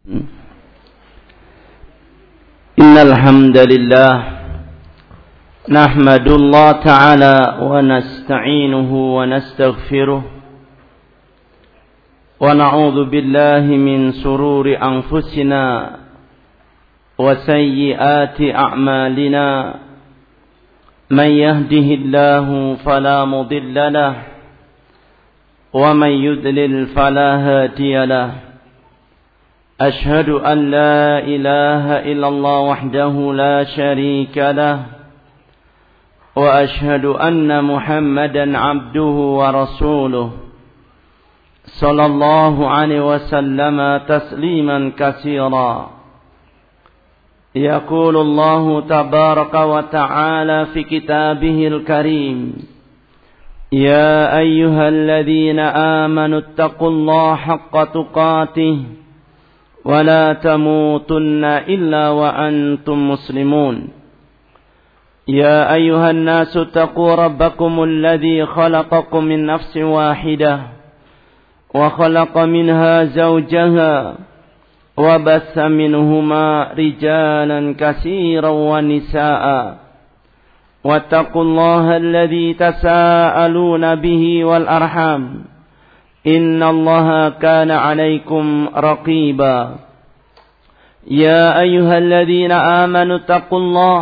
إن الحمد لله نحمد الله تعالى ونستعينه ونستغفره ونعوذ بالله من شرور أنفسنا وسيئات أعمالنا من يهده الله فلا مضل له ومن يضلل فلا هادي له أشهد أن لا إله إلا الله وحده لا شريك له وأشهد أن محمدا عبده ورسوله صلى الله عليه وسلم تسليما كثيرا يقول الله تبارك وتعالى في كتابه الكريم يا أيها الذين آمنوا اتقوا الله حق تقاته ولا تموتن إلا وأنتم مسلمون يا أيها الناس اتقوا ربكم الذي خلقكم من نفس واحدة وخلق منها زوجها وبث منهما رجالا كثيرا ونساء واتقوا الله الذي تساءلون به والأرحام إن الله كان عليكم رقيبا يا أيها الذين آمنوا اتقوا الله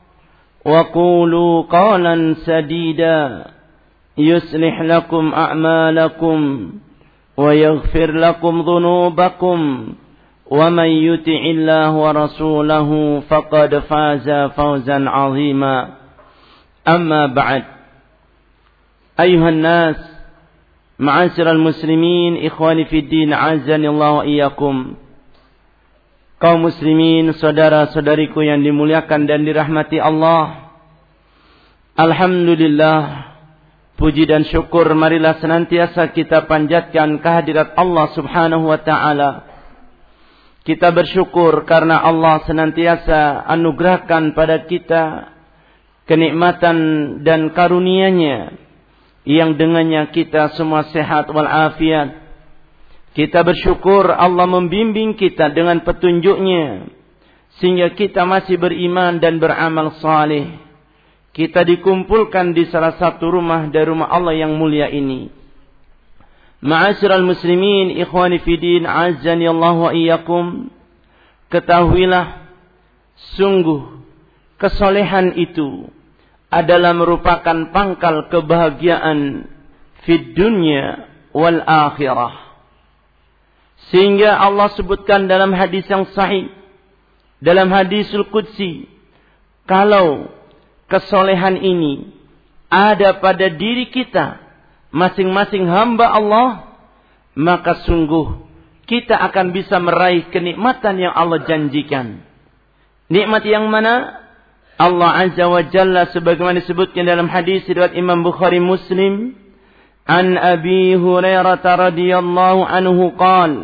وقولوا قولا سديدا يصلح لكم أعمالكم ويغفر لكم ذنوبكم ومن يطع الله ورسوله فقد فاز فوزا عظيما أما بعد أيها الناس Ma'asyiral muslimin, ikhwani fid din, azanillahu wa iyyakum. Kaum muslimin, saudara-saudariku yang dimuliakan dan dirahmati Allah. Alhamdulillah, puji dan syukur marilah senantiasa kita panjatkan kehadirat Allah Subhanahu wa taala. Kita bersyukur karena Allah senantiasa anugerahkan pada kita kenikmatan dan karunia-Nya yang dengannya kita semua sehat walafiat. Kita bersyukur Allah membimbing kita dengan petunjuk-Nya sehingga kita masih beriman dan beramal saleh. Kita dikumpulkan di salah satu rumah dari rumah Allah yang mulia ini. Ma'asyiral muslimin, ikhwani fiddin, azani Allah wa iyyakum. Ketahuilah, sungguh kesolehan itu adalah merupakan pangkal kebahagiaan fid dunya wal akhirah. Sehingga Allah sebutkan dalam hadis yang sahih, dalam hadisul qudsi, kalau kesolehan ini ada pada diri kita, masing-masing hamba Allah, maka sungguh kita akan bisa meraih kenikmatan yang Allah janjikan. Nikmat yang mana? Allah Azza wa Jalla sebagaimana disebutkan dalam hadis riwayat Imam Bukhari Muslim, an Abi Hurairah radhiyallahu anhu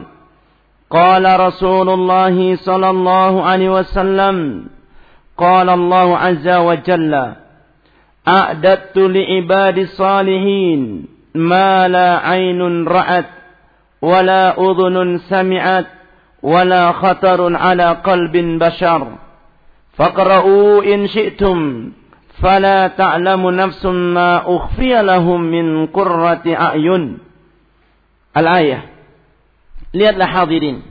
qala Rasulullah sallallahu alaihi wasallam, qala Allah Azza wa Jalla, a'dattu li ibadi salihin ma la 'ainun ra'at wa la udhunun sami'at wa la khatarun 'ala qalbin bashar. Faqra'u in syi'tum fala ta'lamu nafsun ma ukhfiya lahum min qurrati a'yun. Al-ayah. Lihatlah hadirin.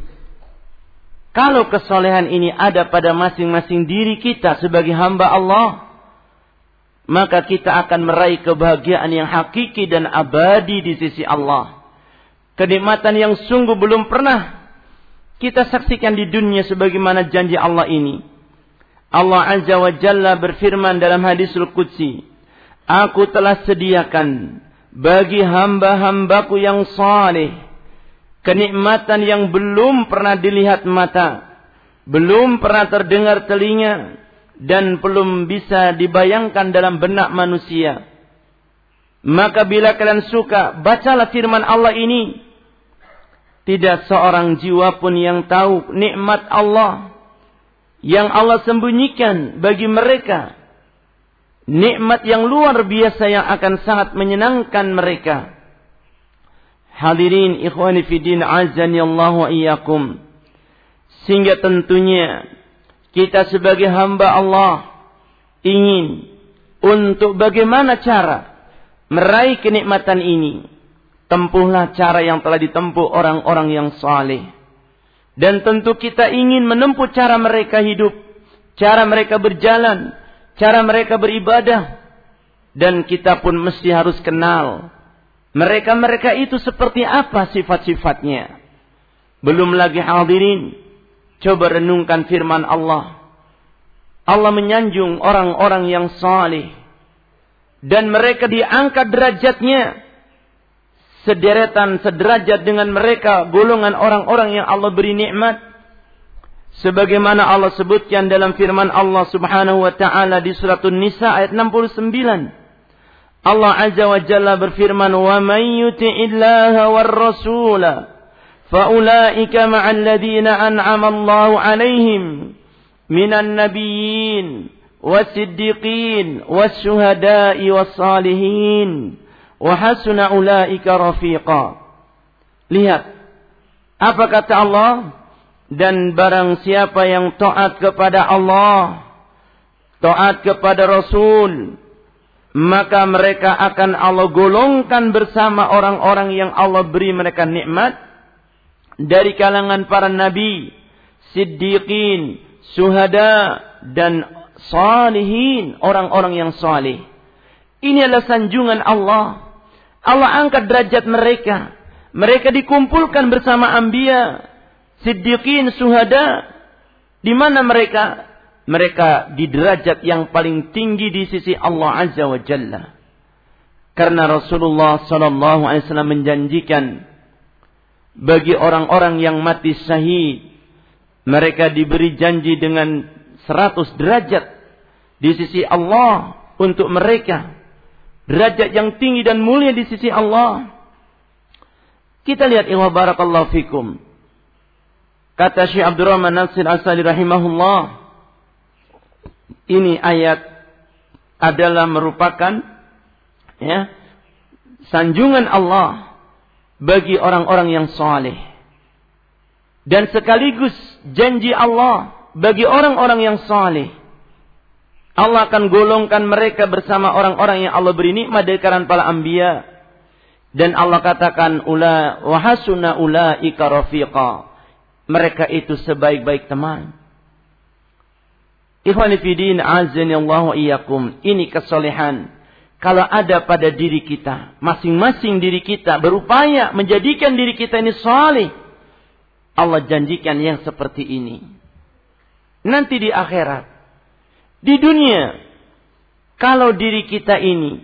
Kalau kesolehan ini ada pada masing-masing diri kita sebagai hamba Allah, maka kita akan meraih kebahagiaan yang hakiki dan abadi di sisi Allah. Kenikmatan yang sungguh belum pernah kita saksikan di dunia sebagaimana janji Allah ini. Allah Azza wa Jalla berfirman dalam hadisul qudsi, aku telah sediakan bagi hamba-hambaku yang saleh kenikmatan yang belum pernah dilihat mata, belum pernah terdengar telinga, dan belum bisa dibayangkan dalam benak manusia. Maka bila kalian suka, bacalah firman Allah ini. Tidak seorang jiwa pun yang tahu nikmat Allah yang Allah sembunyikan bagi mereka, nikmat yang luar biasa yang akan sangat menyenangkan mereka. Hadirin ikhwani fiddin, azani Allah wa iyyakum. Sehingga tentunya kita sebagai hamba Allah ingin untuk bagaimana cara meraih kenikmatan ini. Tempuhlah cara yang telah ditempuh orang-orang yang saleh. Dan tentu kita ingin menempuh cara mereka hidup, cara mereka berjalan, cara mereka beribadah. Dan kita pun mesti harus kenal mereka-mereka itu seperti apa sifat-sifatnya. Belum lagi hadirin, coba renungkan firman Allah. Allah menyanjung orang-orang yang saleh. Dan mereka diangkat derajatnya sederajat dengan mereka, golongan orang-orang yang Allah beri nikmat. Sebagaimana Allah sebutkan dalam firman Allah Subhanahu wa taala di surat An-Nisa ayat 69. Allah Azza wa Jalla berfirman, "Wa man yuti'illaha war rasula fa ulaika ma'al ladzina an'ama Allahu 'alaihim minan nabiyyin was-siddiqin was-syuhada'i was-salihin wa hasuna ulaika rafiqa." Lihat apa kata Allah, dan barang siapa yang taat kepada Allah, taat kepada Rasul, maka mereka akan Allah golongkan bersama orang-orang yang Allah beri mereka nikmat dari kalangan para nabi, siddiqin, syuhada, dan salihin, orang-orang yang salih. Ini adalah sanjungan Allah. Allah angkat derajat mereka. Mereka dikumpulkan bersama anbiya, siddiqin, syuhada. Di mana mereka? Mereka di derajat yang paling tinggi di sisi Allah Azza wa Jalla. Karena Rasulullah sallallahu alaihi wasallam menjanjikan bagi orang-orang yang mati syahid, mereka diberi janji dengan 100 derajat di sisi Allah untuk mereka. Derajat yang tinggi dan mulia di sisi Allah. Kita lihat, wa barakallahu fikum. Kata Syekh Abdurrahman Nasir As-Sa'di rahimahullah, ini ayat adalah merupakan sanjungan Allah bagi orang-orang yang saleh. Dan sekaligus janji Allah bagi orang-orang yang saleh. Allah akan golongkan mereka bersama orang-orang yang Allah beri nikmat dari kalangan para anbiya. Dan Allah katakan, ula wa hasuna ulaika rafiqa. Mereka itu sebaik-baik teman. Ikhwani fi din, azani Allah wa iyyakum. Ini kesalehan kalau ada pada diri kita, masing-masing diri kita berupaya menjadikan diri kita ini saleh. Allah janjikan yang seperti ini. Nanti di akhirat, di dunia, kalau diri kita ini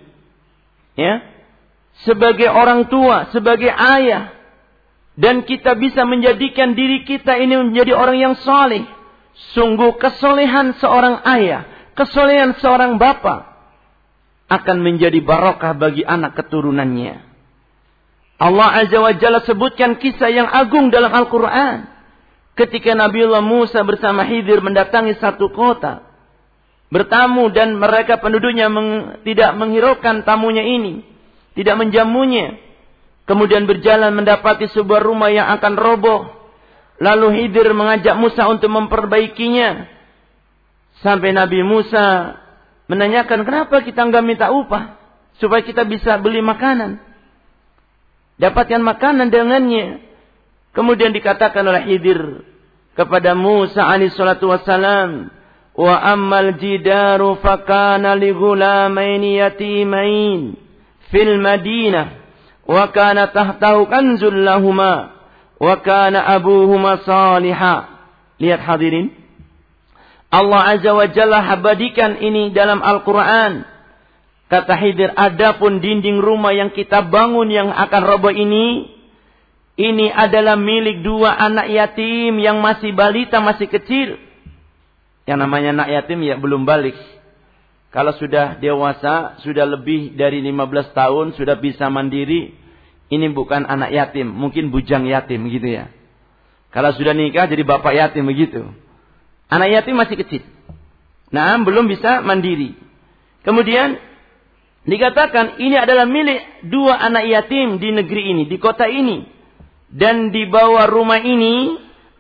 sebagai orang tua, sebagai ayah, dan kita bisa menjadikan diri kita ini menjadi orang yang saleh, sungguh kesolehan seorang ayah, kesolehan seorang bapa akan menjadi barokah bagi anak keturunannya. Allah Azza wa Jalla sebutkan kisah yang agung dalam Al-Quran. Ketika Nabiullah Musa bersama Khidir mendatangi satu kota, bertamu, dan mereka penduduknya tidak menghiraukan tamunya ini, tidak menjamunya. Kemudian berjalan mendapati sebuah rumah yang akan roboh. Lalu Khidir mengajak Musa untuk memperbaikinya. Sampai Nabi Musa menanyakan, kenapa kita enggak minta upah supaya kita bisa beli makanan, dapatkan makanan dengannya. Kemudian dikatakan oleh Khidir kepada Musa alaihi salatu wassalam, wa ammal jidaru fakana li ghulamaini yatimain fil Madinah wa kana tahtahu kanzul lahuma wa kana abuhuma salihah. Lihat hadirin, Allah Azza wa Jalla habadikan ini dalam Al-Quran. Kata Khidir, adapun dinding rumah yang kita bangun yang akan roboh ini adalah milik dua anak yatim yang masih balita, masih kecil. Yang namanya anak yatim ya belum balik. Kalau sudah dewasa, sudah lebih dari 15 tahun, sudah bisa mandiri, ini bukan anak yatim, mungkin bujang yatim gitu ya. Kalau sudah nikah jadi bapak yatim begitu. Anak yatim masih kecil. Nah, belum bisa mandiri. Kemudian dikatakan ini adalah milik dua anak yatim di negeri ini, di kota ini. Dan di bawah rumah ini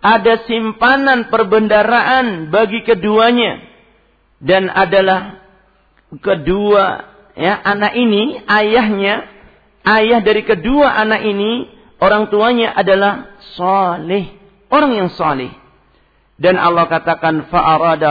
ada simpanan perbendaharaan bagi keduanya, dan adalah kedua anak ini, ayah dari kedua anak ini, orang tuanya adalah saleh, orang yang saleh. Dan Allah katakan fa'arada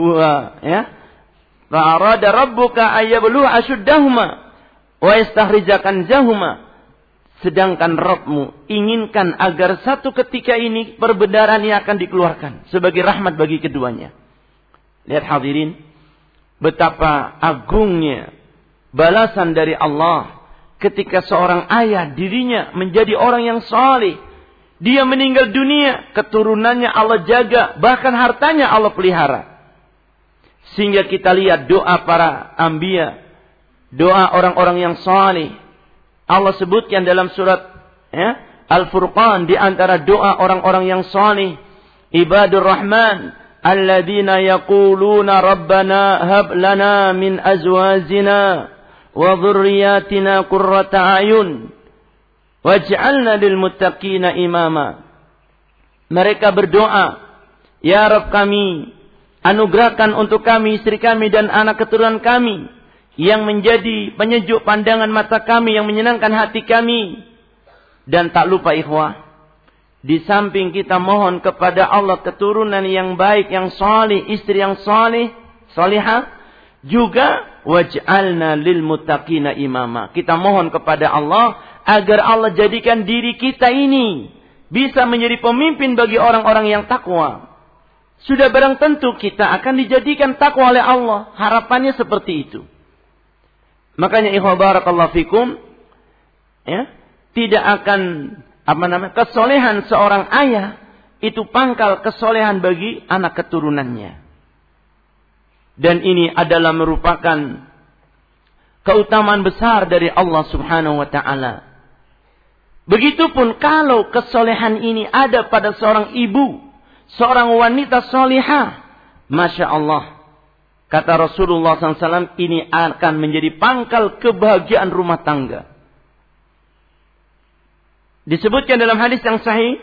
rabbuka ayyabluha ashuddahuma wa yastakhrijakan jahuma. Sedangkan Rabbmu inginkan agar satu ketika ini perbendaharaan yang akan dikeluarkan sebagai rahmat bagi keduanya. Lihat hadirin, betapa agungnya balasan dari Allah ketika seorang ayah dirinya menjadi orang yang saleh. Dia meninggal dunia, keturunannya Allah jaga, bahkan hartanya Allah pelihara. Sehingga kita lihat doa para anbiya, doa orang-orang yang saleh. Allah sebutkan dalam surat Al-Furqan di antara doa orang-orang yang saleh, Ibadur Rahman alladzina yaquluna rabbana hab lana min azwajina wa dhurriyyatina qurrata a'yun waj'alna lil muttaqina imama. Mereka berdoa, ya Rabb kami, anugerahkan untuk kami istri kami dan anak keturunan kami yang menjadi penyejuk pandangan mata kami, yang menyenangkan hati kami. Dan tak lupa ikhwah, di samping kita mohon kepada Allah keturunan yang baik, yang saleh, istri yang salihah, juga waj'alna lil muttaqina imama. Kita mohon kepada Allah agar Allah jadikan diri kita ini bisa menjadi pemimpin bagi orang-orang yang takwa. Sudah barang tentu kita akan dijadikan takwa oleh Allah. Harapannya seperti itu. Makanya ikhwah barakallahu fikum, tidak akan kesolehan seorang ayah itu pangkal kesolehan bagi anak keturunannya. Dan ini adalah merupakan keutamaan besar dari Allah Subhanahu wa taala. Begitupun kalau kesolehan ini ada pada seorang ibu, seorang wanita solihah, Masya Allah, kata Rasulullah SAW, ini akan menjadi pangkal kebahagiaan rumah tangga. Disebutkan dalam hadis yang sahih,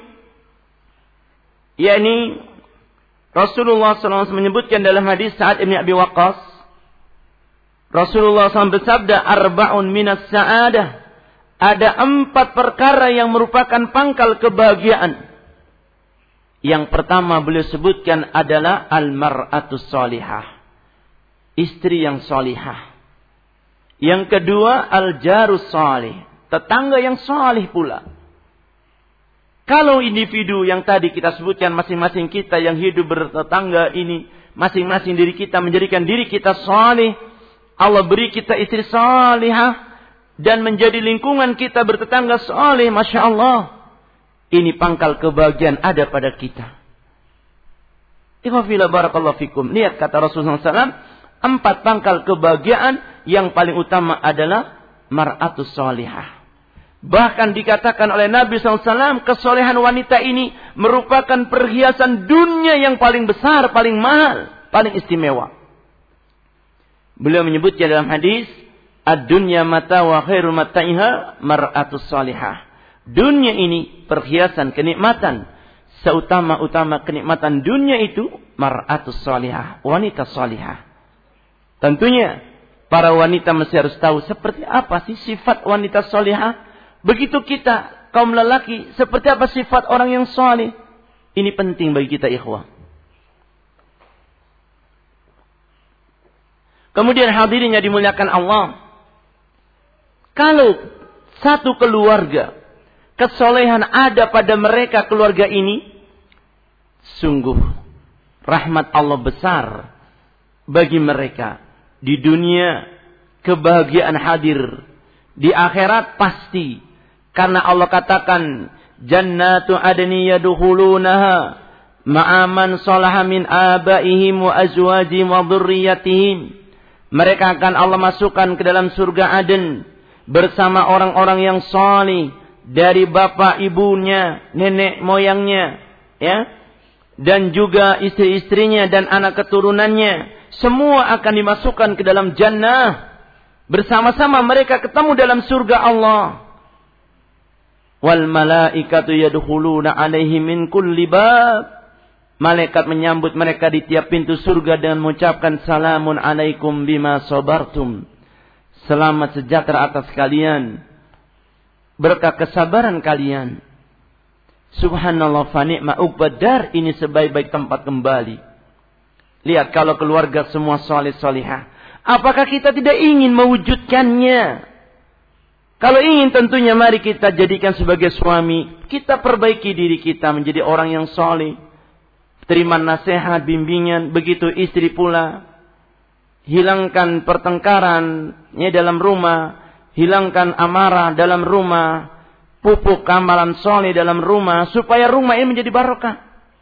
yakni Rasulullah SAW menyebutkan dalam hadis Sa'ad bin Abi Waqqas, Rasulullah SAW bersabda, arba'un minas sa'adah. Ada 4 perkara yang merupakan pangkal kebahagiaan. Yang pertama beliau sebutkan adalah al-mar'atus salihah, istri yang salihah. Yang kedua al-jarus salih, tetangga yang salih pula. Kalau individu yang tadi kita sebutkan, masing-masing kita yang hidup bertetangga ini, masing-masing diri kita menjadikan diri kita salih, Allah beri kita istri salihah, dan menjadi lingkungan kita bertetangga saleh, Masya Allah. Ini pangkal kebahagiaan ada pada kita. Ikhwafillah barakallahu fikum. Lihat kata Rasulullah SAW, 4 pangkal kebahagiaan yang paling utama adalah mar'atus salihah. Bahkan dikatakan oleh Nabi SAW, kesolehan wanita ini merupakan perhiasan dunia yang paling besar, paling mahal, paling istimewa. Beliau menyebutnya dalam hadis, ad-dunya mata wa khairu mata'iha mar'atus salihah. Dunia ini perhiasan kenikmatan. Seutama-utama kenikmatan dunia itu mar'atus salihah, wanita salihah. Tentunya para wanita mesti harus tahu seperti apa sih sifat wanita salihah. Begitu kita kaum lelaki, seperti apa sifat orang yang saleh. Ini penting bagi kita ikhwah. Kemudian hadirin yang dimuliakan Allah, kalau satu keluarga kesolehan ada pada mereka, keluarga ini, sungguh rahmat Allah besar bagi mereka. Di dunia kebahagiaan hadir, di akhirat pasti. Karena Allah katakan, jannatu adni yadkhulunaha ma'aman salaha min abaihim wa azwajihim wa dhurriyyatihim. Mereka akan Allah masukkan ke dalam surga Aden bersama orang-orang yang saleh dari bapak ibunya, nenek moyangnya, dan juga istri-istrinya dan anak keturunannya. Semua akan dimasukkan ke dalam jannah. Bersama-sama mereka ketemu dalam surga Allah. Wal malaikatu yadkhuluna alaihim min kulli bab. Malaikat menyambut mereka di tiap pintu surga dengan mengucapkan salamun alaikum bima sabartum. Selamat sejahtera atas kalian berkah kesabaran kalian. Subhanallah, fa ni'ma uqbad dar, ini sebaik-baik tempat kembali. Lihat kalau keluarga semua saleh salihah, apakah kita tidak ingin mewujudkannya? Kalau ingin tentunya mari kita jadikan sebagai suami, kita perbaiki diri kita menjadi orang yang saleh. Terima nasihat, bimbingan, begitu istri pula. Hilangkan pertengkarannya dalam rumah, hilangkan amarah dalam rumah, pupuk amalan soleh dalam rumah, supaya rumah ini menjadi barokah.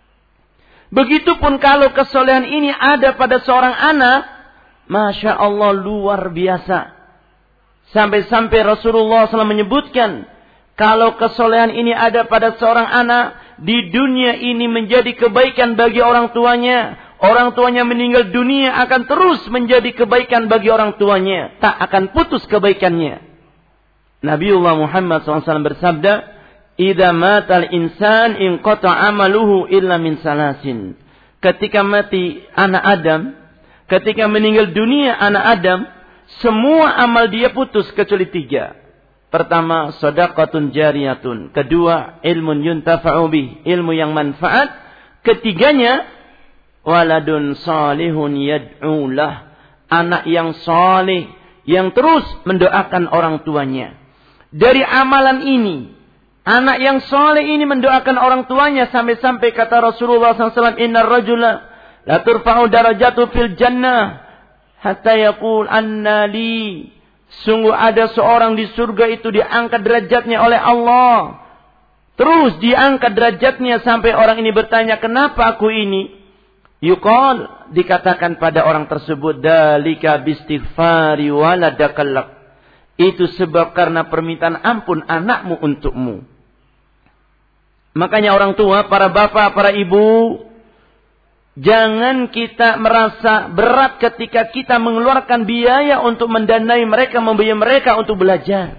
Begitupun kalau kesolehan ini ada pada seorang anak, Masya Allah luar biasa. Sampai-sampai Rasulullah SAW menyebutkan, kalau kesolehan ini ada pada seorang anak, di dunia ini menjadi kebaikan bagi orang tuanya. Orang tuanya meninggal dunia akan terus menjadi kebaikan bagi orang tuanya. Tak akan putus kebaikannya. Nabiullah Muhammad SAW bersabda, "Idza matal insan inqata amaluhu illa min salasin." Ketika mati anak Adam, ketika meninggal dunia anak Adam, semua amal dia putus kecuali 3. Pertama, shadaqatun jariyatun. Kedua, ilmun yuntafa'u bih, ilmu yang manfaat. Ketiganya, waladun salihun yad'ulah, anak yang saleh yang terus mendoakan orang tuanya. Dari amalan ini, anak yang saleh ini mendoakan orang tuanya, sampai-sampai kata Rasulullah SAW, innar rajula la turfa'u darajatu fil jannah hatta yaqul anna li. Sungguh ada seorang di surga itu diangkat derajatnya oleh Allah. Terus diangkat derajatnya sampai orang ini bertanya, kenapa aku ini? Yuqal, dikatakan pada orang tersebut, dalika bistighfari waladakallak. Itu sebab karena permintaan ampun anakmu untukmu. Makanya orang tua, para bapak, para ibu, jangan kita merasa berat ketika kita mengeluarkan biaya untuk mendanai mereka, membiayai mereka untuk belajar.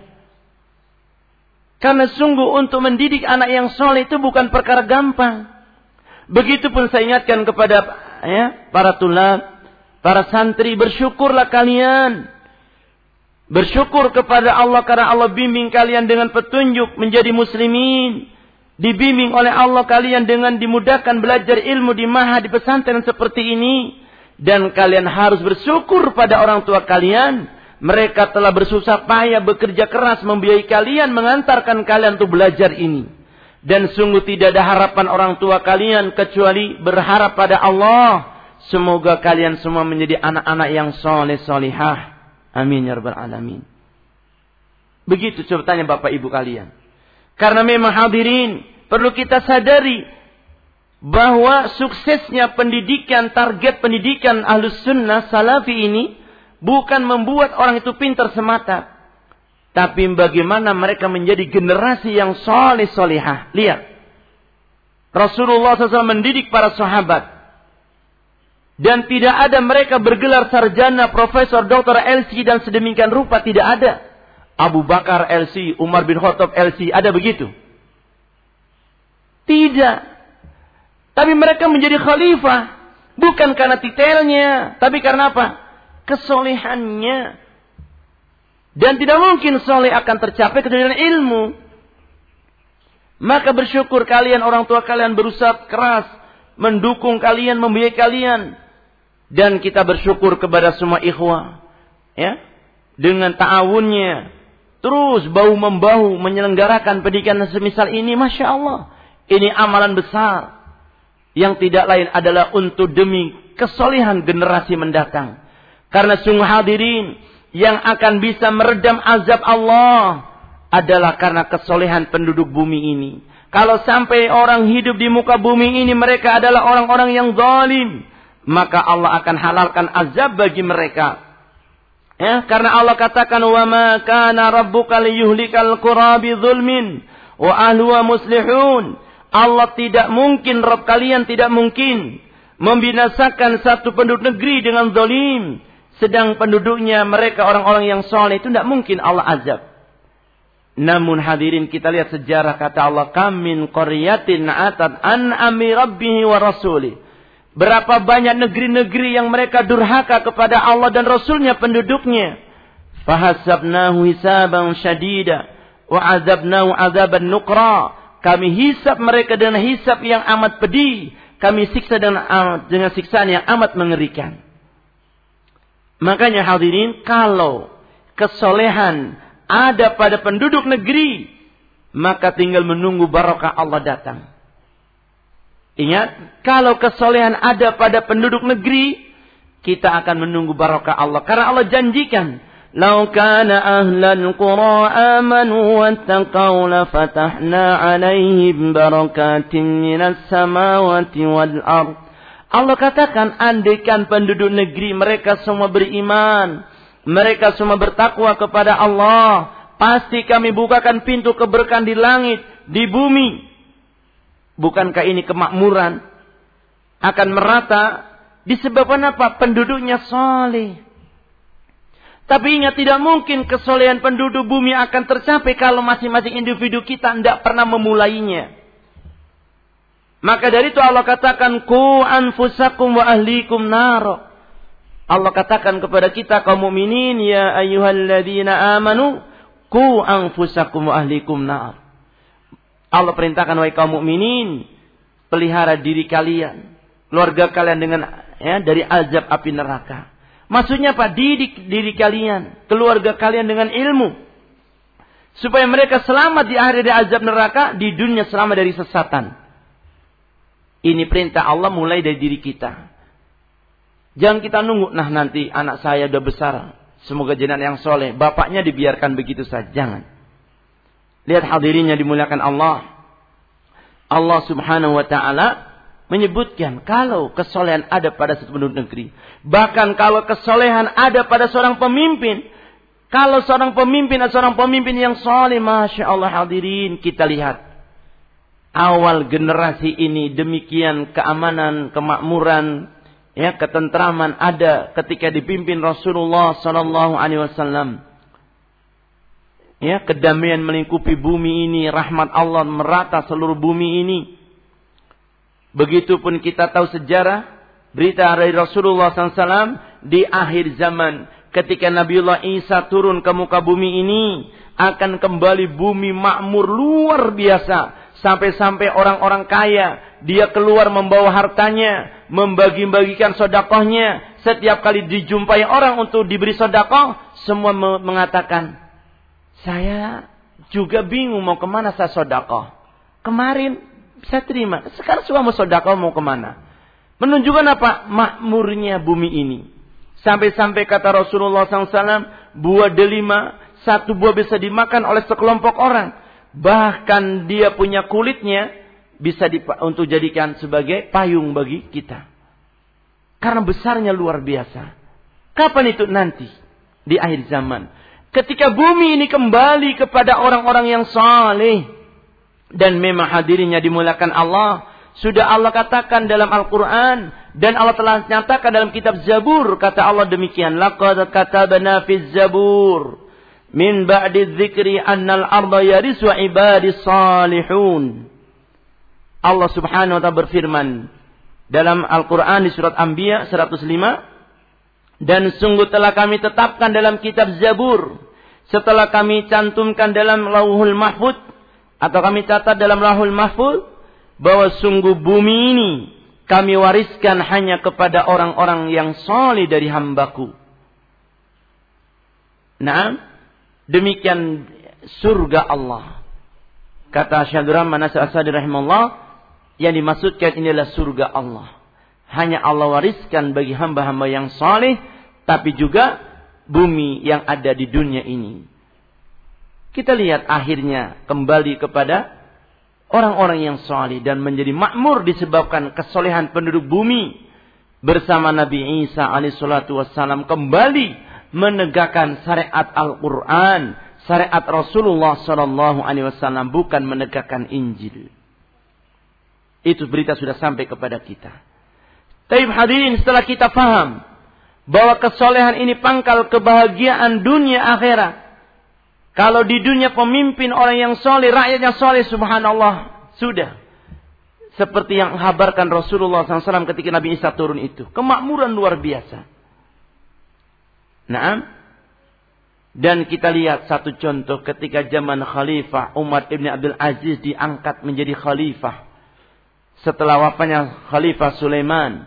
Karena sungguh untuk mendidik anak yang soleh itu bukan perkara gampang. Begitupun saya ingatkan kepada para tulab, para santri, bersyukurlah kalian. Bersyukur kepada Allah karena Allah bimbing kalian dengan petunjuk menjadi muslimin. Dibimbing oleh Allah kalian dengan dimudahkan belajar ilmu di mahad, di pesantren seperti ini. Dan kalian harus bersyukur pada orang tua kalian. Mereka telah bersusah payah, bekerja keras, membiayai kalian, mengantarkan kalian untuk belajar ini. Dan sungguh tidak ada harapan orang tua kalian kecuali berharap pada Allah. Semoga kalian semua menjadi anak-anak yang soleh solihah. Amin ya rabbal alamin. Begitu coba tanya bapak ibu kalian. Karena memang hadirin, perlu kita sadari bahwa suksesnya pendidikan, target pendidikan Ahlus Sunnah Salafi ini bukan membuat orang itu pintar semata, tapi bagaimana mereka menjadi generasi yang soleh solihah. Lihat, Rasulullah SAW mendidik para sahabat, dan tidak ada mereka bergelar sarjana, profesor, doktor, LC dan sedemikian rupa, tidak ada. Abu Bakar LC, Umar bin Khattab LC, ada begitu? Tidak. Tapi mereka menjadi khalifah bukan karena titelnya, tapi karena apa? Kesolehannya. Dan tidak mungkin soleh akan tercapai kecuali dengan ilmu. Maka bersyukur kalian, orang tua kalian berusaha keras mendukung kalian, membiayai kalian. Dan kita bersyukur kepada semua ikhwah, ya, dengan ta'awunnya. Terus bahu-membahu menyelenggarakan pendidikan semisal ini, Masya Allah. Ini amalan besar. Yang tidak lain adalah untuk demi kesolehan generasi mendatang. Karena sungguh hadirin, yang akan bisa meredam azab Allah adalah karena kesolehan penduduk bumi ini. Kalau sampai orang hidup di muka bumi ini, mereka adalah orang-orang yang zalim, maka Allah akan halalkan azab bagi mereka. Ya, karena Allah katakan, wa ma kana rabbuka liyuhlikal qura bidzulmin wa ahluha muslihun. Allah tidak mungkin, Rabb kalian tidak mungkin membinasakan satu penduduk negeri dengan zalim, sedang penduduknya mereka orang-orang yang soleh, itu tidak mungkin Allah azab. Namun hadirin, kita lihat sejarah, kata Allah, kam min qaryatin atat an amri rabbih wa rasulih. Berapa banyak negeri-negeri yang mereka durhaka kepada Allah dan Rasulnya, penduduknya. Fahasabnahu hisaban syadida wa azabnahu azaban nukra. Kami hisab mereka dengan hisab yang amat pedih. Kami siksa dengan siksaan yang amat mengerikan. Makanya hadirin, kalau kesolehan ada pada penduduk negeri, maka tinggal menunggu barokah Allah datang. Ingat, kalau kesolehan ada pada penduduk negeri, kita akan menunggu barokah Allah. Karena Allah janjikan, "Lau kana ahlal qura amanu wattaqau lafatahna 'alaihim barakatin minas samawati wal ardh." Allah katakan, andaikan penduduk negeri mereka semua beriman, mereka semua bertakwa kepada Allah, pasti kami bukakan pintu keberkahan di langit, di bumi. Bukankah ini kemakmuran akan merata disebabkan apa? Penduduknya soleh. Tapi ingat, tidak mungkin kesolehan penduduk bumi akan tercapai kalau masing-masing individu kita tidak pernah memulainya. Maka dari itu Allah katakan, "Qu anfusakum wa ahlikum nar." Allah katakan kepada kita kaum mukminin, "Ya ayyuhalladzina amanu qu anfusakum wa ahlikum nar." Allah perintahkan, wahai kaum mukminin, pelihara diri kalian, keluarga kalian dari azab api neraka. Maksudnya apa? Didik diri kalian, keluarga kalian dengan ilmu, supaya mereka selamat di akhir dari azab neraka, di dunia selamat dari sesatan. Ini perintah Allah mulai dari diri kita. Jangan kita nunggu, nanti anak saya udah besar, semoga jadi anak yang soleh, bapaknya dibiarkan begitu saja. Jangan. Lihat hadirin yang dimuliakan Allah. Allah subhanahu wa ta'ala menyebutkan kalau kesolehan ada pada satu penduduk negeri. Bahkan kalau kesolehan ada pada seorang pemimpin. Kalau seorang pemimpin atau seorang pemimpin yang soleh, Masya Allah hadirin, kita lihat. Awal generasi ini demikian keamanan, kemakmuran, ketentraman ada ketika dipimpin Rasulullah sallallahu alaihi wasallam. Kedamaian melingkupi bumi ini, rahmat Allah merata seluruh bumi ini. Begitupun kita tahu sejarah berita dari Rasulullah SAW di akhir zaman, ketika Nabiullah Isa turun ke muka bumi ini, akan kembali bumi makmur luar biasa. Sampai-sampai orang-orang kaya, dia keluar membawa hartanya, membagi-bagikan sedekahnya. Setiap kali dijumpai orang untuk diberi sedekah, semua mengatakan, "Saya juga bingung mau kemana saya sedekah. Kemarin saya terima, sekarang semua mau sedekah mau kemana?" Menunjukkan apa? Makmurnya bumi ini. Sampai-sampai kata Rasulullah SAW, buah delima, satu buah bisa dimakan oleh sekelompok orang. Bahkan dia punya kulitnya bisa untuk jadikan sebagai payung bagi kita. Karena besarnya luar biasa. Kapan itu? Nanti. Di akhir zaman. Ketika bumi ini kembali kepada orang-orang yang saleh. Dan memang hadirinnya dimuliakan Allah. Sudah Allah katakan dalam Al-Quran. Dan Allah telah nyatakan dalam kitab Zabur. Kata Allah demikian. Laqad katabna fiz Zabur. Min ba'di dzikri annal arda yarisu ibadis salihun. Allah subhanahu wa ta'ala berfirman. Dalam Al-Quran di surat Anbiya 105. Dan sungguh telah kami tetapkan dalam kitab Zabur. Setelah kami cantumkan dalam Lauhul Mahfuz. Atau kami catat dalam Lauhul Mahfuz. Bahwa sungguh bumi ini kami wariskan hanya kepada orang-orang yang saleh dari hambaku. Nah, demikian surga Allah. Kata Syaikhul Rahman As-Sa'di rahimahullah, yang dimaksudkan inilah surga Allah. Hanya Allah wariskan bagi hamba-hamba yang saleh, tapi juga bumi yang ada di dunia ini. Kita lihat akhirnya kembali kepada orang-orang yang saleh dan menjadi makmur disebabkan kesolehan penduduk bumi bersama Nabi Isa alaihissalatu wassalam kembali menegakkan syariat Al-Quran, syariat Rasulullah sallallahu alaihi wasallam, bukan menegakkan Injil. Itu berita sudah sampai kepada kita. Tapi hadirin, setelah kita paham bahwa kesolehan ini pangkal kebahagiaan dunia akhirat, Kalau di dunia pemimpin orang yang soleh, rakyat yang soleh, subhanallah, sudah. Seperti yang kabarkan Rasulullah SAW ketika Nabi Isa turun itu. Kemakmuran luar biasa. Naam. Dan kita lihat satu contoh ketika zaman Khalifah Umar ibn Abdul Aziz diangkat menjadi Khalifah. Setelah wafatnya Khalifah Sulaiman.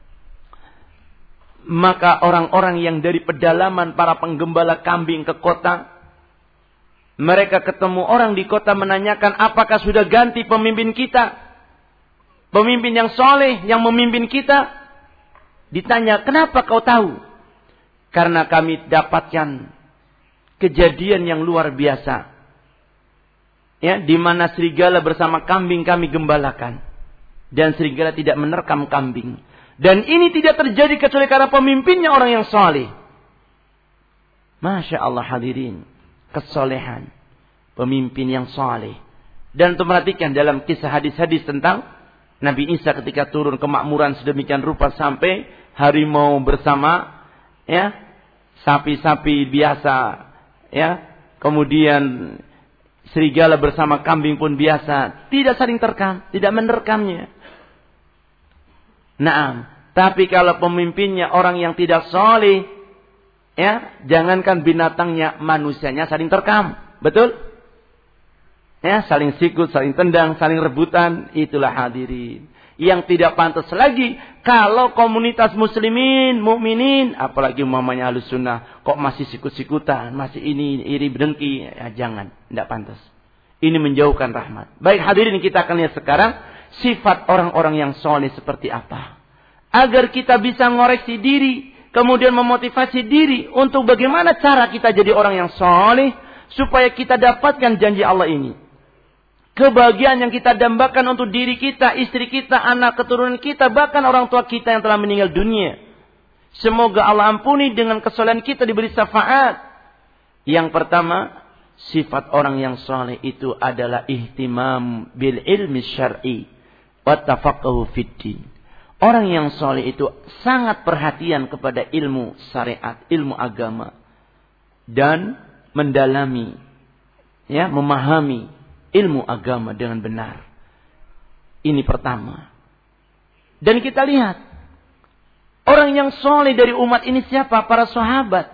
Maka orang-orang yang dari pedalaman para penggembala kambing ke kota. Mereka ketemu orang di kota menanyakan apakah sudah ganti pemimpin kita. Pemimpin yang soleh yang memimpin kita. Ditanya kenapa kau tahu? Karena kami dapatkan kejadian yang luar biasa. Ya, di mana serigala bersama kambing kami gembalakan. Dan serigala tidak menerkam kambing. Dan ini tidak terjadi kecuali karena pemimpinnya orang yang soleh. Masya Allah hadirin. Kesolehan. Pemimpin yang soleh. Dan untuk perhatikan dalam kisah hadis-hadis tentang Nabi Isa ketika turun kemakmuran sedemikian rupa sampai harimau bersama ya sapi-sapi biasa ya, kemudian serigala bersama kambing pun biasa, tidak saling terkam, tidak menerkamnya. Naam, tapi kalau pemimpinnya orang yang tidak soleh, ya, jangankan binatangnya, manusianya saling terkam, betul? Ya, saling sikut, saling tendang, saling rebutan, itulah hadirin. Yang tidak pantas lagi kalau komunitas muslimin, mukminin, apalagi umpamanya Ahlus Sunnah, kok masih sikut-sikutan, masih ini iri dengki, ya jangan, tidak pantas. Ini menjauhkan rahmat. Baik hadirin, kita akan lihat sekarang sifat orang-orang yang soleh seperti apa. Agar kita bisa ngoreksi diri, kemudian memotivasi diri untuk bagaimana cara kita jadi orang yang soleh supaya kita dapatkan janji Allah ini. Kebahagiaan yang kita dambakan untuk diri kita, istri kita, anak keturunan kita, bahkan orang tua kita yang telah meninggal dunia. Semoga Allah ampuni dengan kesolehan kita diberi syafaat. Yang pertama, sifat orang yang soleh itu adalah ihtimam bil ilmi syar'i wa tafaqquhu fid din. Orang yang soleh itu sangat perhatian kepada ilmu syariat, ilmu agama. Dan mendalami, ya, memahami ilmu agama dengan benar. Ini pertama. Dan kita lihat orang yang soleh dari umat ini siapa? Para sahabat.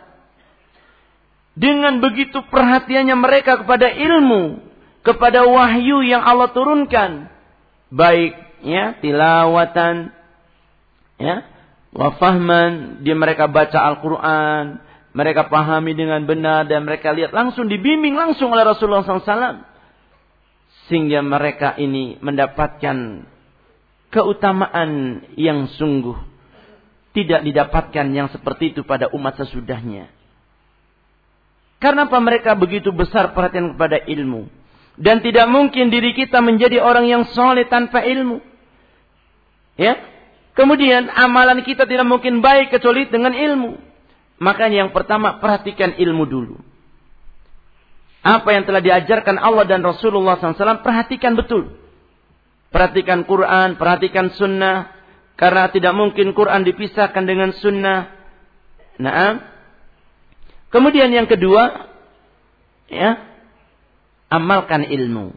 Dengan begitu perhatiannya mereka kepada ilmu, kepada wahyu yang Allah turunkan, baik ya tilawatan, ya, wa fahman, dia mereka baca Al-Quran, mereka pahami dengan benar dan mereka lihat langsung, dibimbing langsung oleh Rasulullah SAW. Sehingga mereka ini mendapatkan keutamaan yang sungguh tidak didapatkan yang seperti itu pada umat sesudahnya. Karena apa? Mereka begitu besar perhatian kepada ilmu. Dan tidak mungkin diri kita menjadi orang yang soleh tanpa ilmu. Ya. Kemudian amalan kita tidak mungkin baik kecuali dengan ilmu. Makanya yang pertama, perhatikan ilmu dulu. Apa yang telah diajarkan Allah dan Rasulullah SAW, perhatikan betul. Perhatikan Quran, perhatikan sunnah. Karena tidak mungkin Quran dipisahkan dengan sunnah. Nah, kemudian yang kedua, ya, amalkan ilmu.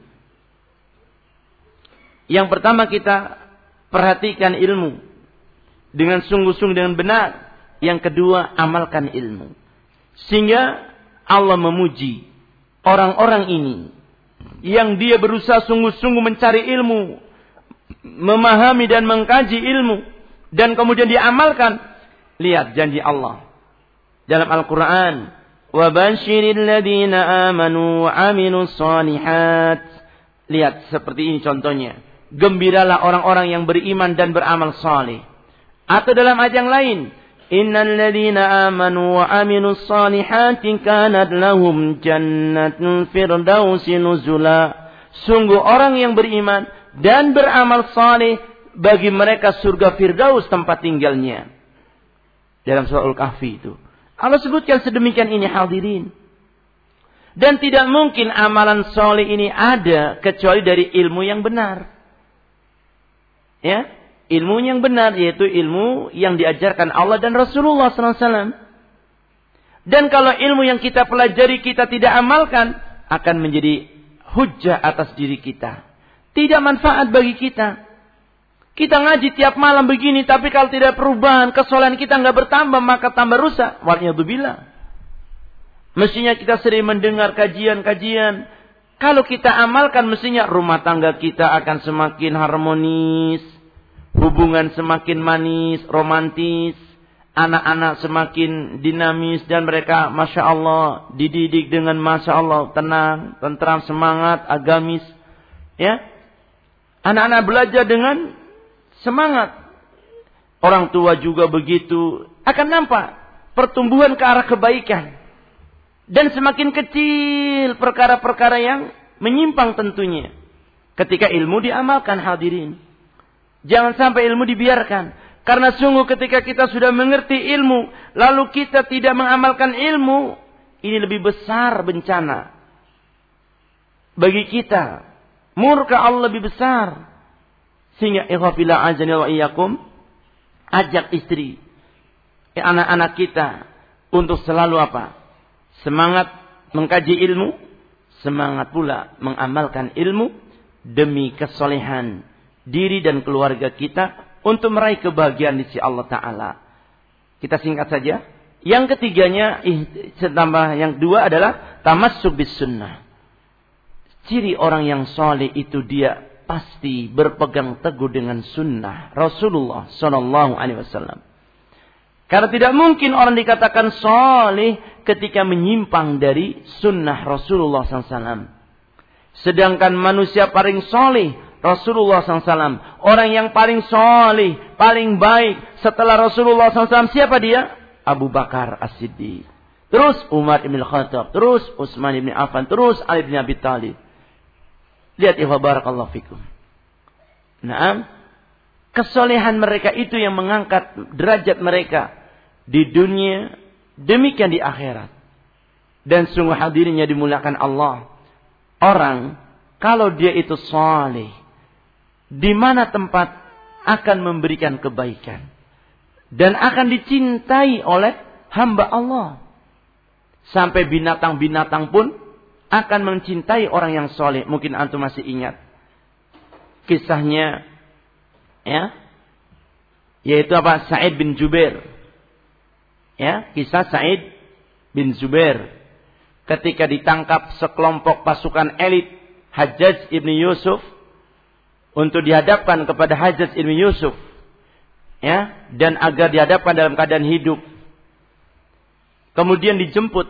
Yang pertama kita perhatikan ilmu dengan sungguh-sungguh dengan benar. Yang kedua, amalkan ilmu. Sehingga Allah memuji orang-orang ini yang dia berusaha sungguh-sungguh mencari ilmu, memahami dan mengkaji ilmu, dan kemudian diamalkan. Lihat janji Allah dalam Al-Quran, wa basyiril ladzina amanu wa amilus shalihat. Lihat seperti ini contohnya, gembiralah orang-orang yang beriman dan beramal saleh. Atau dalam ayat yang lain, innal ladzina amanu wa amilus salihati kanat lahum jannatul firdausi nuzula. Sungguh orang yang beriman dan beramal saleh, bagi mereka surga Firdaus tempat tinggalnya. Dalam surah Al-Kahfi itu Allah sebutkan sedemikian ini hadirin. Dan tidak mungkin amalan saleh ini ada kecuali dari ilmu yang benar. Ya, ilmu yang benar, yaitu ilmu yang diajarkan Allah dan Rasulullah SAW. Dan kalau ilmu yang kita pelajari kita tidak amalkan, akan menjadi hujjah atas diri kita. Tidak manfaat bagi kita. Kita ngaji tiap malam begini, tapi kalau tidak perubahan, kesolehan kita nggak bertambah, maka tambah rusak. Waliyadzubillah. Mestinya kita sering mendengar kajian-kajian. Kalau kita amalkan, mestinya rumah tangga kita akan semakin harmonis. Hubungan semakin manis, romantis. Anak-anak semakin dinamis dan mereka Masya Allah dididik dengan Masya Allah tenang, tentram, semangat, agamis. Ya, anak-anak belajar dengan semangat. Orang tua juga begitu. Akan nampak pertumbuhan ke arah kebaikan. Dan semakin kecil perkara-perkara yang menyimpang tentunya. Ketika ilmu diamalkan hadirin. Jangan sampai ilmu dibiarkan. Karena sungguh ketika kita sudah mengerti ilmu, lalu kita tidak mengamalkan ilmu, ini lebih besar bencana bagi kita. Murka Allah lebih besar. Sehingga ikhwafillah azani wa iyyakum, ajak istri, anak-anak kita untuk selalu apa? Semangat mengkaji ilmu, semangat pula mengamalkan ilmu demi kesolehan diri dan keluarga kita untuk meraih kebahagiaan di sisi Allah Ta'ala. Kita singkat saja. Yang ketiganya, yang dua adalah tamassuk bis sunnah. Ciri orang yang soleh itu dia pasti berpegang teguh dengan sunnah Rasulullah Sallallahu Alaihi Wasallam. Karena tidak mungkin orang dikatakan soleh ketika menyimpang dari sunnah Rasulullah SAW. Sedangkan manusia paling soleh Rasulullah SAW. Orang yang paling soleh, paling baik setelah Rasulullah SAW. Siapa dia? Abu Bakar As-Siddiq. Terus Umar ibn Khattab. Terus Utsman ibn Affan. Terus Ali bin Abi Thalib. Lihat ikhwah barakallahu fikum. Naam. Kesolehan mereka itu yang mengangkat derajat mereka di dunia. Demikian di akhirat. Dan sungguh hadirinnya dimuliakan Allah. Orang kalau dia itu soleh, di mana tempat akan memberikan kebaikan dan akan dicintai oleh hamba Allah. Sampai binatang-binatang pun akan mencintai orang yang soleh. Mungkin antum masih ingat kisahnya, ya, yaitu apa? Sa'id bin Jubair. Ya, kisah Sa'id bin Jubair ketika ditangkap sekelompok pasukan elit Hajjaj ibn Yusuf untuk dihadapkan kepada Hajjaj ibn Yusuf, ya, dan agar dihadapkan dalam keadaan hidup. Kemudian dijemput,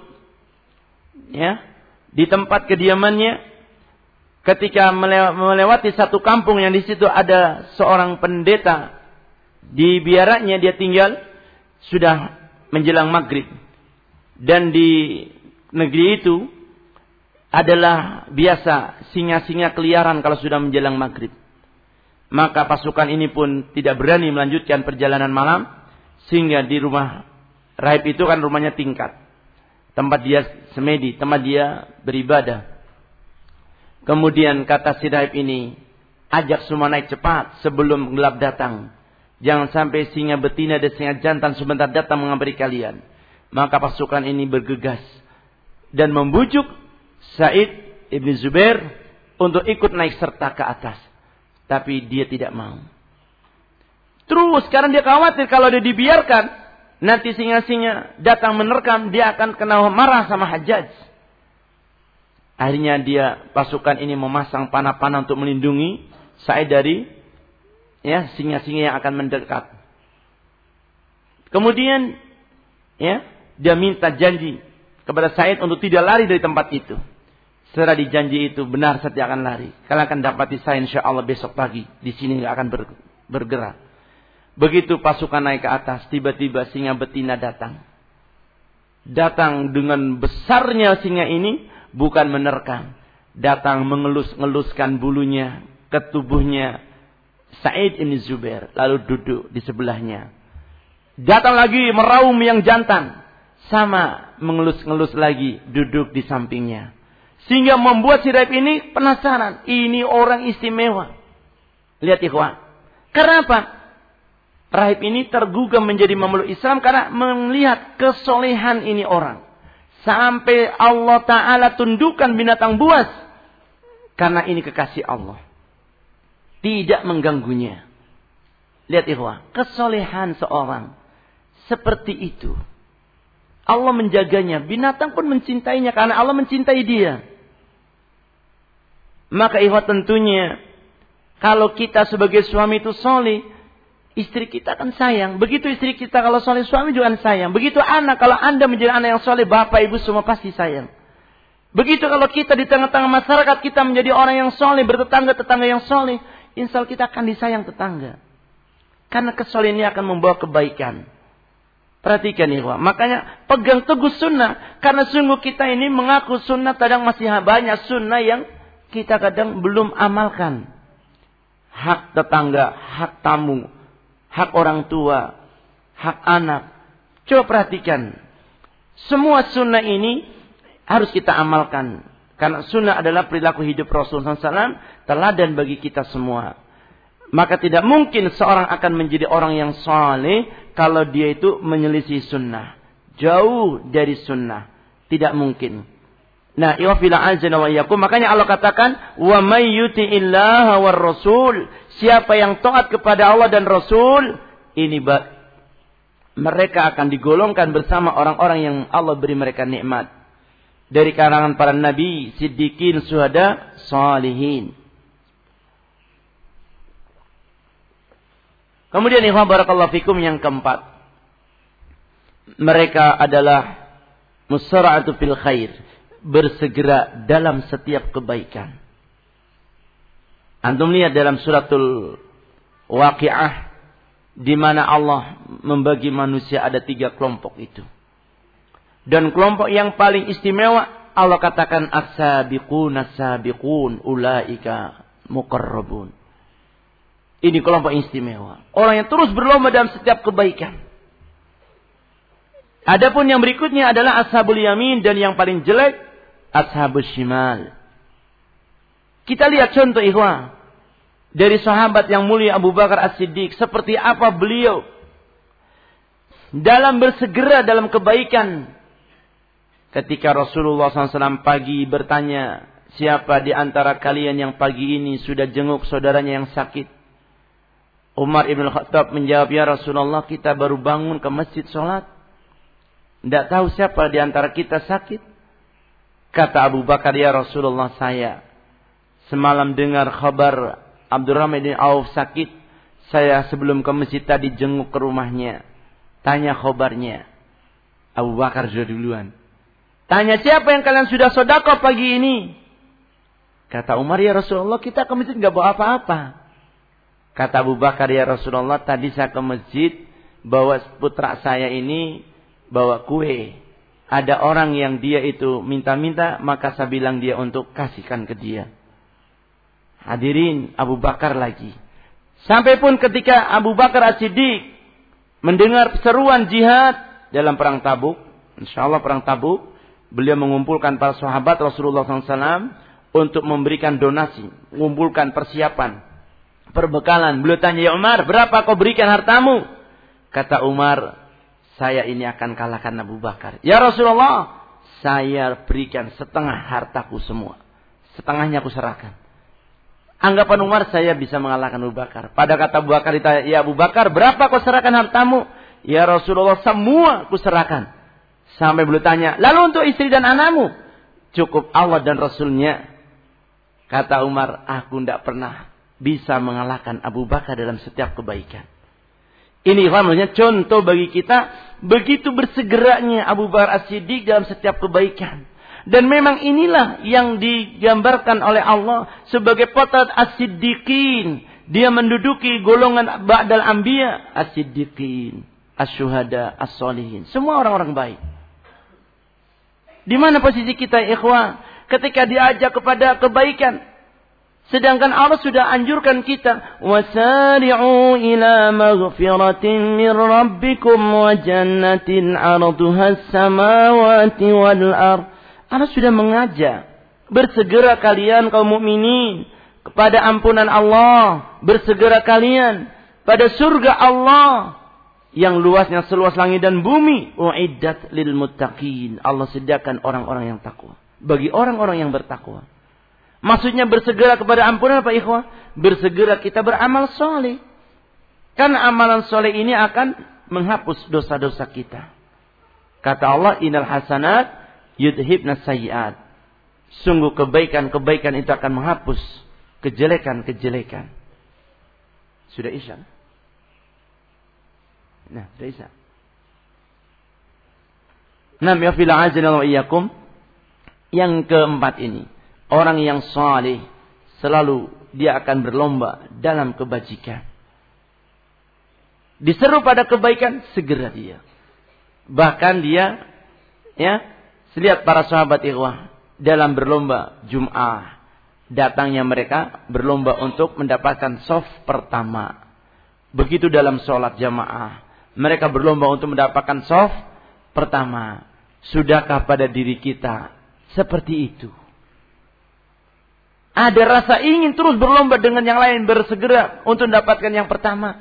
ya, di tempat kediamannya. Ketika melewati satu kampung yang di situ ada seorang pendeta, di biarannya dia tinggal, sudah menjelang maghrib. Dan di negeri itu adalah biasa singa-singa keliaran kalau sudah menjelang maghrib. Maka pasukan ini pun tidak berani melanjutkan perjalanan malam. Sehingga di rumah rahib itu kan rumahnya tingkat. Tempat dia semedi, tempat dia beribadah. Kemudian kata si rahib ini, ajak semua naik cepat sebelum gelap datang. Jangan sampai singa betina dan singa jantan sebentar datang menghampiri kalian. Maka pasukan ini bergegas dan membujuk Sa'id ibn Zubair untuk ikut naik serta ke atas. Tapi dia tidak mau. Terus sekarang dia khawatir kalau dia dibiarkan, nanti singa-singa datang menerkam, dia akan kena marah sama Hajjaj. Akhirnya pasukan ini memasang panah-panah untuk melindungi Sa'id dari, ya, singa-singa yang akan mendekat. Kemudian, ya, dia minta janji kepada Sa'id untuk tidak lari dari tempat itu. Setelah dijanji itu benar saja akan lari. Kalian akan dapati saya insyaallah besok pagi. Di sini nggak akan bergerak. Begitu pasukan naik ke atas, tiba-tiba singa betina datang. Datang dengan besarnya singa ini, bukan menerkam. Datang mengelus-ngeluskan bulunya ke tubuhnya Sa'id bin Zubair. Lalu duduk di sebelahnya. Datang lagi meraung yang jantan. Sama mengelus-ngelus lagi, duduk di sampingnya. Sehingga membuat si rahib ini penasaran. Ini orang istimewa. Lihat ikhwan. Kenapa? Rahib ini tergugah menjadi memeluk Islam karena melihat kesolehan ini orang. Sampai Allah Ta'ala tundukkan binatang buas. Karena ini kekasih Allah. Tidak mengganggunya. Lihat ikhwah, kesolehan seorang. Seperti itu. Allah menjaganya. Binatang pun mencintainya karena Allah mencintai dia. Maka ikhwah tentunya. Kalau kita sebagai suami itu soleh. Istri kita akan sayang. Begitu istri kita kalau soleh, suami juga akan sayang. Begitu anak, kalau Anda menjadi anak yang soleh, bapak ibu semua pasti sayang. Begitu kalau kita di tengah-tengah masyarakat, kita menjadi orang yang soleh, bertetangga-tetangga yang soleh, insya Allah kita akan disayang tetangga. Karena kesolehan ini akan membawa kebaikan. Perhatikan ikhwah. Makanya pegang teguh sunnah. Karena sungguh kita ini mengaku sunnah, kadang masih banyak sunnah yang kita kadang belum amalkan. Hak tetangga, hak tamu, hak orang tua, hak anak. Coba perhatikan. Semua sunnah ini harus kita amalkan. Karena sunnah adalah perilaku hidup Rasulullah SAW. Teladan bagi kita semua. Maka tidak mungkin seorang akan menjadi orang yang saleh kalau dia itu menyelisih sunnah. Jauh dari sunnah. Tidak mungkin. Nah, iwafila azana wa iyyakum. Makanya Allah katakan, wa may yuti'illaha war rasul. Siapa yang taat kepada Allah dan Rasul, ini mereka akan digolongkan bersama orang-orang yang Allah beri mereka nikmat. Dari kalangan para nabi, siddiqin, syuhada, salihin. Kemudian ikhwan barakallahu fikum yang keempat. Mereka adalah musara'atu fil khair. Bersegera dalam setiap kebaikan. Antum lihat dalam suratul Waqi'ah. Di mana Allah membagi manusia ada 3 kelompok itu. Dan kelompok yang paling istimewa. Allah katakan as-sabiqun as-sabiqun. Ulaika muqarrabun. Ini kelompok istimewa. Orang yang terus berlomba dalam setiap kebaikan. Adapun yang berikutnya adalah ashabul yamin. Dan yang paling jelek ashabul shimal. Kita lihat contoh ikhwah. Dari sahabat yang mulia Abu Bakar As-Siddiq. Seperti apa beliau. Dalam bersegera dalam kebaikan. Ketika Rasulullah SAW pagi bertanya. Siapa di antara kalian yang pagi ini sudah jenguk saudaranya yang sakit. Umar ibn Khattab menjawab, ya Rasulullah kita baru bangun ke masjid sholat. Tidak tahu siapa di antara kita sakit. Kata Abu Bakar, ya Rasulullah saya. Semalam dengar kabar Abdurrahman bin Auf sakit. Saya sebelum ke masjid tadi jenguk ke rumahnya. Tanya khabarnya. Abu Bakar sudah duluan. Tanya siapa yang kalian sudah sedekah pagi ini. Kata Umar, ya Rasulullah kita ke masjid gak bawa apa-apa. Kata Abu Bakar, ya Rasulullah tadi saya ke masjid. Bawa putra saya ini bawa kue. Ada orang yang dia itu minta-minta. Maka saya bilang dia untuk kasihkan ke dia. Hadirin Abu Bakar lagi. Sampai pun ketika Abu Bakar As-Siddiq mendengar seruan jihad dalam perang Tabuk. InsyaAllah perang Tabuk. Beliau mengumpulkan para sahabat Rasulullah SAW. Untuk memberikan donasi. Mengumpulkan persiapan. Perbekalan. Beliau tanya, ya Umar berapa kau berikan hartamu? Kata Umar, saya ini akan kalahkan Abu Bakar. Ya Rasulullah, saya berikan setengah hartaku semua. Setengahnya aku serahkan. Anggapan Umar, saya bisa mengalahkan Abu Bakar. Pada kata Abu Bakar, ya Abu Bakar, berapa kau serahkan hartamu? Ya Rasulullah, semua aku serahkan. Sampai beliau tanya, lalu untuk istri dan anakmu? Cukup Allah dan Rasulnya. Kata Umar, aku tidak pernah bisa mengalahkan Abu Bakar dalam setiap kebaikan. Ini maksudnya contoh bagi kita. Begitu bersegeranya Abu Bakar As-Siddiq dalam setiap kebaikan. Dan memang inilah yang digambarkan oleh Allah sebagai potret As-Siddiqin. Dia menduduki golongan Ba'dal Anbiya. As-Siddiqin, As-Syuhada, As-Solihin. Semua orang-orang baik. Di mana posisi kita ikhwan? Ketika diajak kepada kebaikan. Sedangkan Allah sudah anjurkan kita. Wasari'u ila maghfiratin min rabbikum wa jannatin 'arduhas samawati wal ardh. Allah sudah mengajak. Bersegera kalian kaum mukminin kepada ampunan Allah. Bersegera kalian pada surga Allah yang luasnya seluas langit dan bumi. Uiddat lil muttaqin. Allah sediakan orang-orang yang takwa. Bagi orang-orang yang bertakwa. Maksudnya bersegera kepada ampunan apa ikhwah? Bersegera kita beramal soleh. Karena amalan soleh ini akan menghapus dosa-dosa kita. Kata Allah, innal hasanat yudhibnas sayyi'at. Sungguh kebaikan-kebaikan itu akan menghapus kejelekan-kejelekan. Sudah isya? Nah, sudah isya. Nam ya fil azna wa iyyakum. Yang keempat ini, orang yang saleh selalu dia akan berlomba dalam kebajikan. Diseru pada kebaikan, segera dia. Bahkan dia, lihat para sahabat ikhwah dalam berlomba Jum'ah. Datangnya mereka berlomba untuk mendapatkan shaf pertama. Begitu dalam sholat jamaah. Mereka berlomba untuk mendapatkan shaf pertama. Sudahkah pada diri kita seperti itu? Ada rasa ingin terus berlomba dengan yang lain, bersegera untuk mendapatkan yang pertama.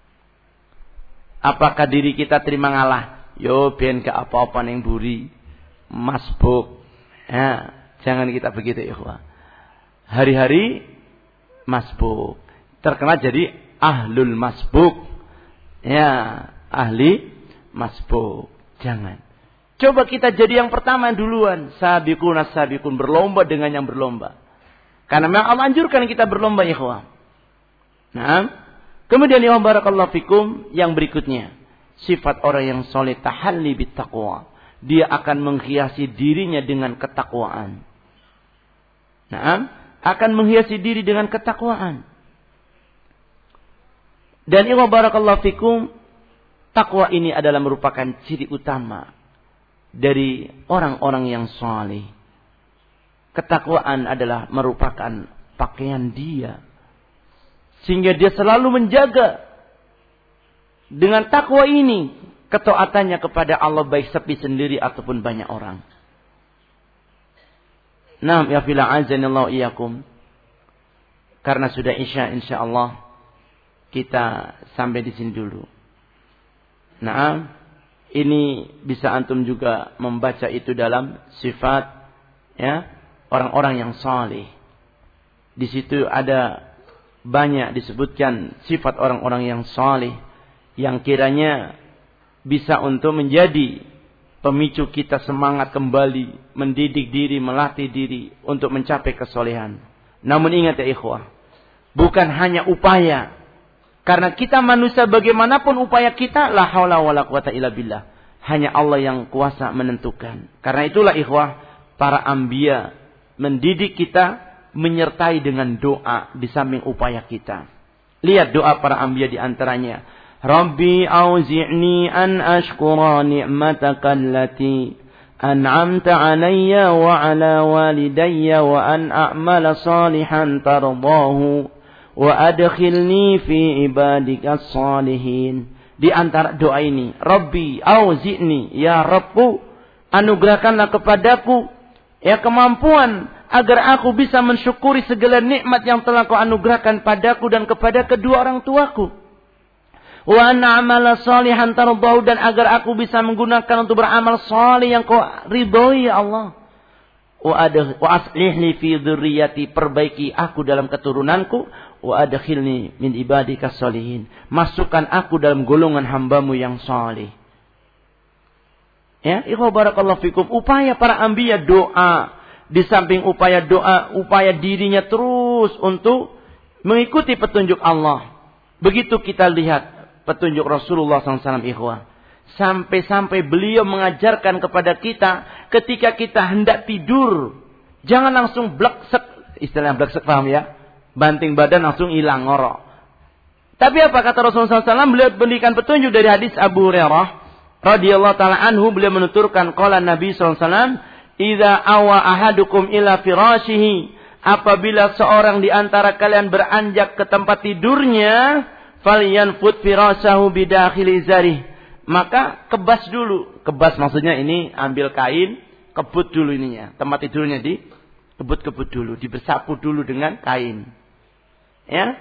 Apakah diri kita terima ngalah? Yo ben ke apa-apa yang buri. Masbuk. Ya, jangan kita begitu ikhwah. Hari-hari masbuk. Terkenal jadi ahlul masbuk. Ya, ahli masbuk. Jangan. Coba kita jadi yang pertama duluan. Sabiqun as-sabiqun. Berlomba dengan yang berlomba. Karena memang Allah anjurkan kita berlomba ikhwah. Nah. Kemudian ya barakallahu fikum yang berikutnya. Sifat orang yang soleh tahalli bittaqwa. Dia akan menghiasi dirinya dengan ketakwaan. Nah, akan menghiasi diri dengan ketakwaan. Dan ya barakallahu fikum, takwa ini adalah merupakan ciri utama dari orang-orang yang soleh. Ketakwaan adalah merupakan pakaian dia. Sehingga dia selalu menjaga dengan takwa ini ketaatannya kepada Allah baik sepi sendiri ataupun banyak orang. Naam ya fila azanillahu iyyakum. Karena sudah isya insyaallah kita sampai di sini dulu. Naam, ini bisa antum juga membaca itu dalam sifat ya orang-orang yang saleh. Di situ ada banyak disebutkan sifat orang-orang yang saleh yang kiranya bisa untuk menjadi pemicu kita semangat kembali, mendidik diri, melatih diri untuk mencapai kesolehan. Namun ingat ya ikhwah, bukan hanya upaya. Karena kita manusia bagaimanapun upaya kita, la haula wala quwata illa billah. Hanya Allah yang kuasa menentukan. Karena itulah ikhwah, para anbiya mendidik kita menyertai dengan doa di samping upaya kita. Lihat doa para anbiya di antaranya. Rabbi auzi'ni an ashkura ni'mataka allati an'amta 'alayya wa 'ala walidayya wa an a'mala salihan tardahu wa adkhilni fi ibadikas salihin. Di antara doa ini, Rabbi auzi'ni, ya Rabbku, anugerahkanlah kepadaku ya kemampuan agar aku bisa mensyukuri segala nikmat yang telah kau anugerahkan padaku dan kepada kedua orang tuaku. Wa na'amala salihan tardahu, dan agar aku bisa menggunakan untuk beramal saleh yang kau ridhoi ya Allah. Wa aslih li fi dzurriyyati, perbaiki aku dalam keturunanku. Wa adkhilni min ibadikas sholihin, masukkan aku dalam golongan hambamu yang saleh. Ya, ikhwan barakallahu fikum, upaya para anbiya doa. Di samping upaya doa, upaya dirinya terus untuk mengikuti petunjuk Allah. Begitu kita lihat petunjuk Rasulullah SAW ikhwah. Sampai-sampai beliau mengajarkan kepada kita ketika kita hendak tidur. Jangan langsung bleksek. Istilahnya bleksek paham ya? Banting badan langsung hilang ngorok. Tapi apa kata Rasulullah SAW? Beliau berikan petunjuk dari hadis Abu Hurairah radhiyallahu ta'ala anhu. Beliau menuturkan qala Nabi SAW. Idza awa ahadukum ila firashihi, apabila seorang di antara kalian beranjak ke tempat tidurnya, falyanfut firashahu bidakhili zarih, maka kebas dulu. Kebas maksudnya ini ambil kain, kebut dulu ininya. Tempat tidurnya di kebut-kebut dulu, dibersapu dulu dengan kain. Ya.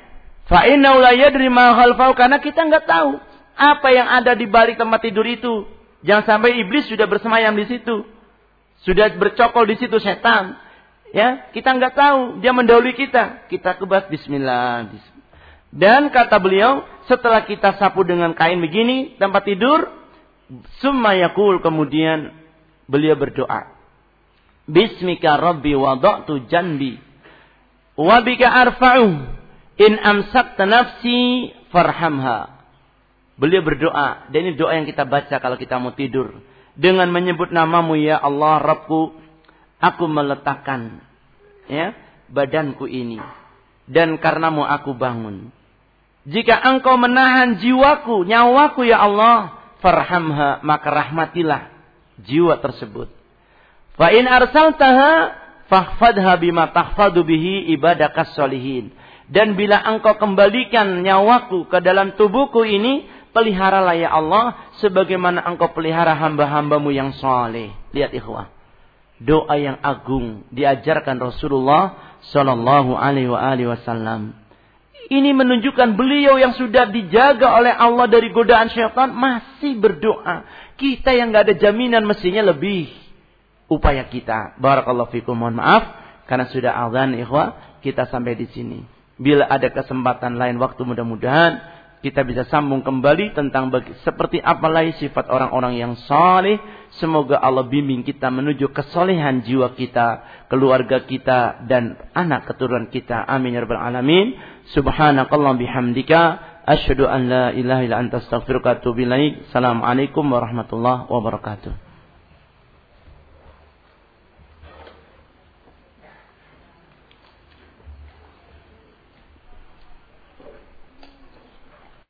Fa innahu la yadri ma khalfahu, karena kita enggak tahu apa yang ada di balik tempat tidur itu. Jangan sampai iblis sudah bersemayam di situ. Sudah bercokol di situ setan. Ya, kita enggak tahu, dia mendahului kita. Kita kebas bismillah. Dan kata beliau, setelah kita sapu dengan kain begini tempat tidur, summa yaqul, kemudian beliau berdoa. Bismika rabbi wada'tu janbi wa bika arfa'u in amsakta nafsi farhamha. Beliau berdoa, dan ini doa yang kita baca kalau kita mau tidur. Dengan menyebut namamu ya Allah Rabbku, aku meletakkan badanku ini. Dan karenamu aku bangun. Jika engkau menahan jiwaku, nyawaku ya Allah, farhamha, maka rahmatilah jiwa tersebut. Fa in arsaltaha fahfadha bima tahfadu bihi ibadakas solihin. Dan bila engkau kembalikan nyawaku ke dalam tubuhku ini, peliharalah ya Allah sebagaimana engkau pelihara hamba-hambamu yang saleh. Lihat ikhwah, doa yang agung diajarkan Rasulullah sallallahu alaihi wasallam. Ini menunjukkan beliau yang sudah dijaga oleh Allah dari godaan syaitan masih berdoa. Kita yang enggak ada jaminan mestinya lebih upaya kita. Barakallahu fikum. Mohon maaf karena sudah azan ikhwah, kita sampai di sini. Bila ada kesempatan lain waktu, mudah-mudahan kita bisa sambung kembali tentang seperti apalah sifat orang-orang yang saleh. Semoga Allah bimbing kita menuju kesolehan jiwa kita, keluarga kita, dan anak keturunan kita. Amin ya rabbal alamin. Subhanakallah bihamdika asyhadu an la ilaha illa anta astaghfiruka wa atubu ilaik. Assalamualaikum warahmatullahi wabarakatuh.